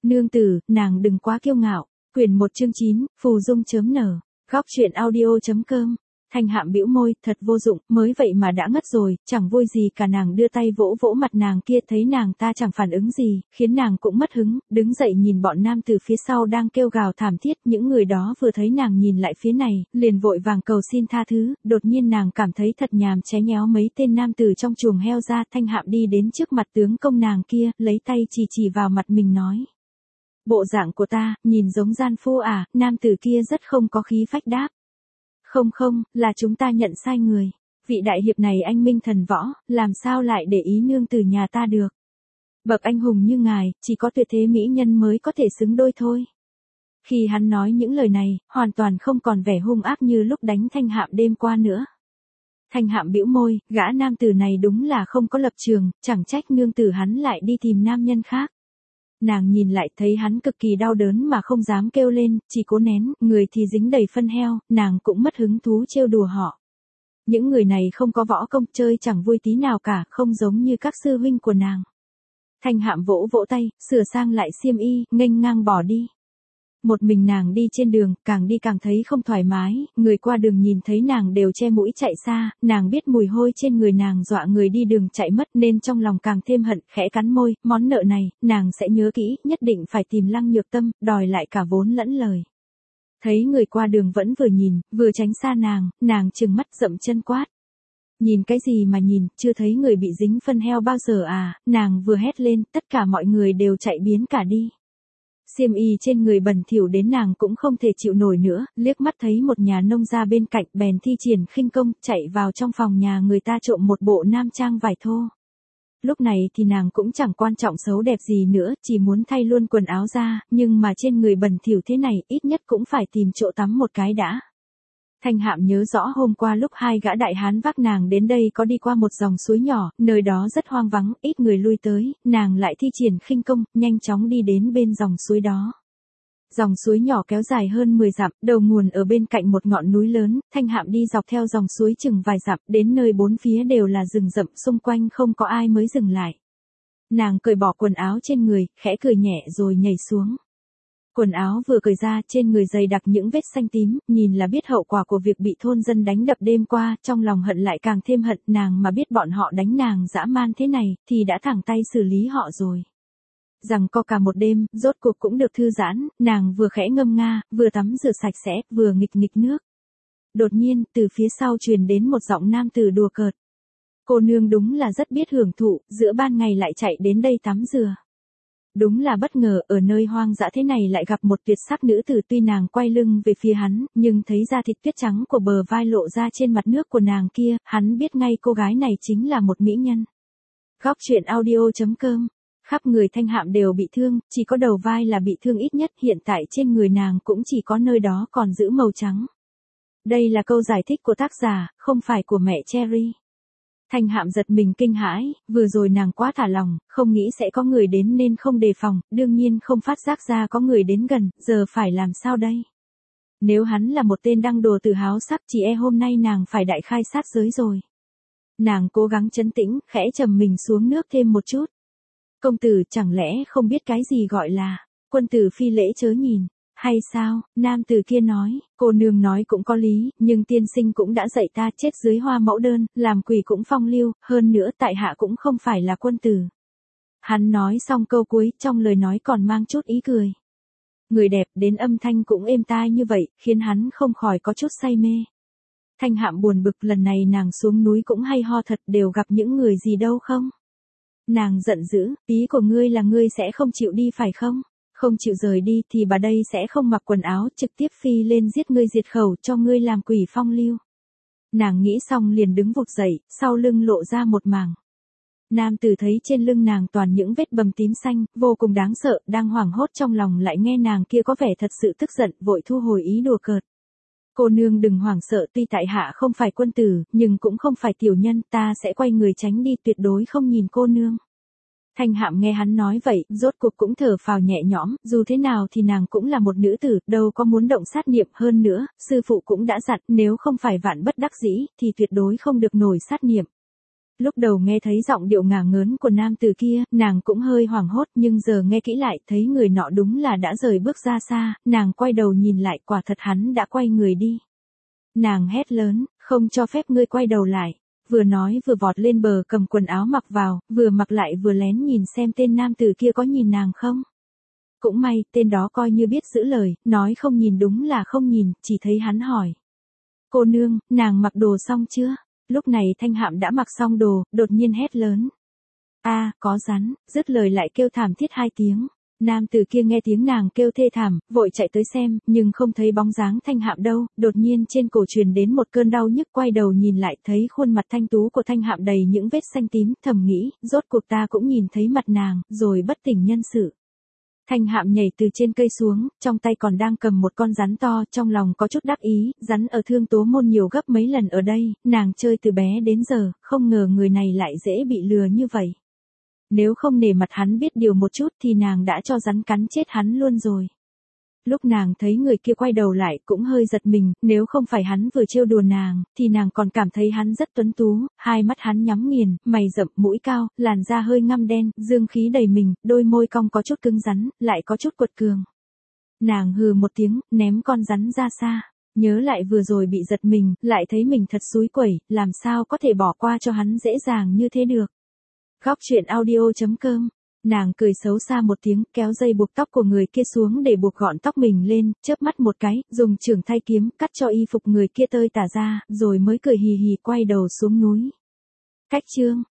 Nương tử, nàng đừng quá kiêu ngạo. Quyển 1 chương 9, phù dung.nở. Góc truyện audio.com. Thanh Hạm bĩu môi, thật vô dụng, mới vậy mà đã ngất rồi, chẳng vui gì cả. Nàng đưa tay vỗ vỗ mặt nàng kia, thấy nàng ta chẳng phản ứng gì, khiến nàng cũng mất hứng, đứng dậy nhìn bọn nam từ phía sau đang kêu gào thảm thiết. Những người đó vừa thấy nàng nhìn lại phía này, liền vội vàng cầu xin tha thứ. Đột nhiên nàng cảm thấy thật nhàm chán nhéo mấy tên nam tử trong chuồng heo ra. Thanh Hạm đi đến trước mặt tướng công nàng kia, lấy tay chỉ vào mặt mình nói: bộ dạng của ta, nhìn giống gian phu à? Nam tử kia rất không có khí phách đáp: Không, là chúng ta nhận sai người. Vị đại hiệp này anh minh thần võ, làm sao lại để ý nương tử nhà ta được. Bậc anh hùng như ngài, chỉ có tuyệt thế mỹ nhân mới có thể xứng đôi thôi. Khi hắn nói những lời này, hoàn toàn không còn vẻ hung ác như lúc đánh Thanh Hạm đêm qua nữa. Thanh Hạm bĩu môi, gã nam tử này đúng là không có lập trường, chẳng trách nương tử hắn lại đi tìm nam nhân khác. Nàng nhìn lại thấy hắn cực kỳ đau đớn mà không dám kêu lên, chỉ cố nén, người thì dính đầy phân heo, nàng cũng mất hứng thú trêu đùa họ. Những người này không có võ công, chơi chẳng vui tí nào cả, không giống như các sư huynh của nàng. Thanh Hạm vỗ vỗ tay, sửa sang lại xiêm y, nghênh ngang bỏ đi. Một mình nàng đi trên đường, càng đi càng thấy không thoải mái, người qua đường nhìn thấy nàng đều che mũi chạy xa, nàng biết mùi hôi trên người nàng dọa người đi đường chạy mất nên trong lòng càng thêm hận, khẽ cắn môi, món nợ này, nàng sẽ nhớ kỹ, nhất định phải tìm Lăng Nhược Tâm, đòi lại cả vốn lẫn lời. Thấy người qua đường vẫn vừa nhìn, vừa tránh xa nàng trừng mắt dậm chân quát: nhìn cái gì mà nhìn, chưa thấy người bị dính phân heo bao giờ à? Nàng vừa hét lên, tất cả mọi người đều chạy biến cả đi. Xiêm y trên người bẩn thỉu đến nàng cũng không thể chịu nổi nữa, liếc mắt thấy một nhà nông gia bên cạnh, bèn thi triển khinh công, chạy vào trong phòng nhà người ta trộm một bộ nam trang vải thô. Lúc này thì nàng cũng chẳng quan trọng xấu đẹp gì nữa, chỉ muốn thay luôn quần áo ra, nhưng mà trên người bẩn thỉu thế này, ít nhất cũng phải tìm chỗ tắm một cái đã. Thanh Hạm nhớ rõ hôm qua lúc hai gã đại hán vác nàng đến đây có đi qua một dòng suối nhỏ, nơi đó rất hoang vắng, ít người lui tới, nàng lại thi triển khinh công, nhanh chóng đi đến bên dòng suối đó. Dòng suối nhỏ kéo dài hơn 10 dặm, đầu nguồn ở bên cạnh một ngọn núi lớn. Thanh Hạm đi dọc theo dòng suối chừng vài dặm, đến nơi bốn phía đều là rừng rậm, xung quanh không có ai mới dừng lại. Nàng cởi bỏ quần áo trên người, khẽ cười nhẹ rồi nhảy xuống. Quần áo vừa cởi ra, trên người dày đặc những vết xanh tím, nhìn là biết hậu quả của việc bị thôn dân đánh đập đêm qua, trong lòng hận lại càng thêm hận. Nàng mà biết bọn họ đánh nàng dã man thế này, thì đã thẳng tay xử lý họ rồi. Rằng co cả một đêm, rốt cuộc cũng được thư giãn, nàng vừa khẽ ngâm nga, vừa tắm rửa sạch sẽ, vừa nghịch nước. Đột nhiên, từ phía sau truyền đến một giọng nam tử đùa cợt: cô nương đúng là rất biết hưởng thụ, giữa ban ngày lại chạy đến đây tắm rửa. Đúng là bất ngờ, ở nơi hoang dã thế này lại gặp một tuyệt sắc nữ tử. Tuy nàng quay lưng về phía hắn, nhưng thấy da thịt tuyết trắng của bờ vai lộ ra trên mặt nước của nàng kia, hắn biết ngay cô gái này chính là một mỹ nhân. Góc truyện audio.com. Khắp người Thanh Hạm đều bị thương, chỉ có đầu vai là bị thương ít nhất, hiện tại trên người nàng cũng chỉ có nơi đó còn giữ màu trắng. Đây là câu giải thích của tác giả, không phải của mẹ Cherry. Thanh Hạm giật mình kinh hãi, vừa rồi nàng quá thả lòng, không nghĩ sẽ có người đến nên không đề phòng, đương nhiên không phát giác ra có người đến gần, giờ phải làm sao đây? Nếu hắn là một tên đăng đồ từ háo sắc, chỉ hôm nay nàng phải đại khai sát giới rồi. Nàng cố gắng trấn tĩnh, khẽ trầm mình xuống nước thêm một chút. Công tử chẳng lẽ không biết cái gì gọi là quân tử phi lễ chớ nhìn, hay sao? Nam tử kia nói, cô nương nói cũng có lý, nhưng tiên sinh cũng đã dạy ta chết dưới hoa mẫu đơn, làm quỷ cũng phong lưu, hơn nữa tại hạ cũng không phải là quân tử. Hắn nói xong câu cuối, trong lời nói còn mang chút ý cười. Người đẹp đến âm thanh cũng êm tai như vậy, khiến hắn không khỏi có chút say mê. Thanh Hạm buồn bực, lần này nàng xuống núi cũng hay ho thật, đều gặp những người gì đâu không? Nàng giận dữ, ý của ngươi là ngươi sẽ không chịu đi phải không? Không chịu rời đi thì bà đây sẽ không mặc quần áo, trực tiếp phi lên giết ngươi diệt khẩu, cho ngươi làm quỷ phong lưu. Nàng nghĩ xong liền đứng vụt dậy, sau lưng lộ ra một mảng. Nam tử thấy trên lưng nàng toàn những vết bầm tím xanh, vô cùng đáng sợ, đang hoảng hốt trong lòng lại nghe nàng kia có vẻ thật sự tức giận, vội thu hồi ý đùa cợt. Cô nương đừng hoảng sợ, tuy tại hạ không phải quân tử, nhưng cũng không phải tiểu nhân, ta sẽ quay người tránh đi, tuyệt đối không nhìn cô nương. Thanh Hạm nghe hắn nói vậy, rốt cuộc cũng thở phào nhẹ nhõm, dù thế nào thì nàng cũng là một nữ tử, đâu có muốn động sát niệm. Hơn nữa, sư phụ cũng đã dặn, nếu không phải vạn bất đắc dĩ, thì tuyệt đối không được nổi sát niệm. Lúc đầu nghe thấy giọng điệu ngả ngớn của nam tử kia, nàng cũng hơi hoảng hốt, nhưng giờ nghe kỹ lại thấy người nọ đúng là đã rời bước ra xa, nàng quay đầu nhìn lại, quả thật hắn đã quay người đi. Nàng hét lớn, không cho phép ngươi quay đầu lại. Vừa nói vừa vọt lên bờ cầm quần áo mặc vào, vừa mặc lại vừa lén nhìn xem tên nam tử kia có nhìn nàng không. Cũng may, tên đó coi như biết giữ lời, nói không nhìn đúng là không nhìn, chỉ thấy hắn hỏi. Cô nương, nàng mặc đồ xong chưa? Lúc này Thanh Hạm đã mặc xong đồ, đột nhiên hét lớn. Có rắn, dứt lời lại kêu thảm thiết 2 tiếng. Nam tử kia nghe tiếng nàng kêu thê thảm, vội chạy tới xem, nhưng không thấy bóng dáng Thanh Hạm đâu, đột nhiên trên cổ truyền đến một cơn đau nhức, quay đầu nhìn lại thấy khuôn mặt thanh tú của Thanh Hạm đầy những vết xanh tím, thầm nghĩ, rốt cuộc ta cũng nhìn thấy mặt nàng, rồi bất tỉnh nhân sự. Thanh Hạm nhảy từ trên cây xuống, trong tay còn đang cầm một con rắn to, trong lòng có chút đắc ý, rắn ở Thương Tố Môn nhiều gấp mấy lần ở đây, nàng chơi từ bé đến giờ, không ngờ người này lại dễ bị lừa như vậy. Nếu không nể mặt hắn biết điều một chút thì nàng đã cho rắn cắn chết hắn luôn rồi. Lúc nàng thấy người kia quay đầu lại cũng hơi giật mình, nếu không phải hắn vừa trêu đùa nàng, thì nàng còn cảm thấy hắn rất tuấn tú, hai mắt hắn nhắm nghiền, mày rậm, mũi cao, làn da hơi ngăm đen, dương khí đầy mình, đôi môi cong có chút cứng rắn, lại có chút quật cường. Nàng hừ một tiếng, ném con rắn ra xa. Nhớ lại vừa rồi bị giật mình, lại thấy mình thật xúi quẩy, làm sao có thể bỏ qua cho hắn dễ dàng như thế được. Góc truyện audio.com. Nàng cười xấu xa một tiếng, kéo dây buộc tóc của người kia xuống để buộc gọn tóc mình lên, chớp mắt một cái, dùng chưởng thay kiếm, cắt cho y phục người kia tơi tả ra, rồi mới cười hì hì quay đầu xuống núi. Cách chương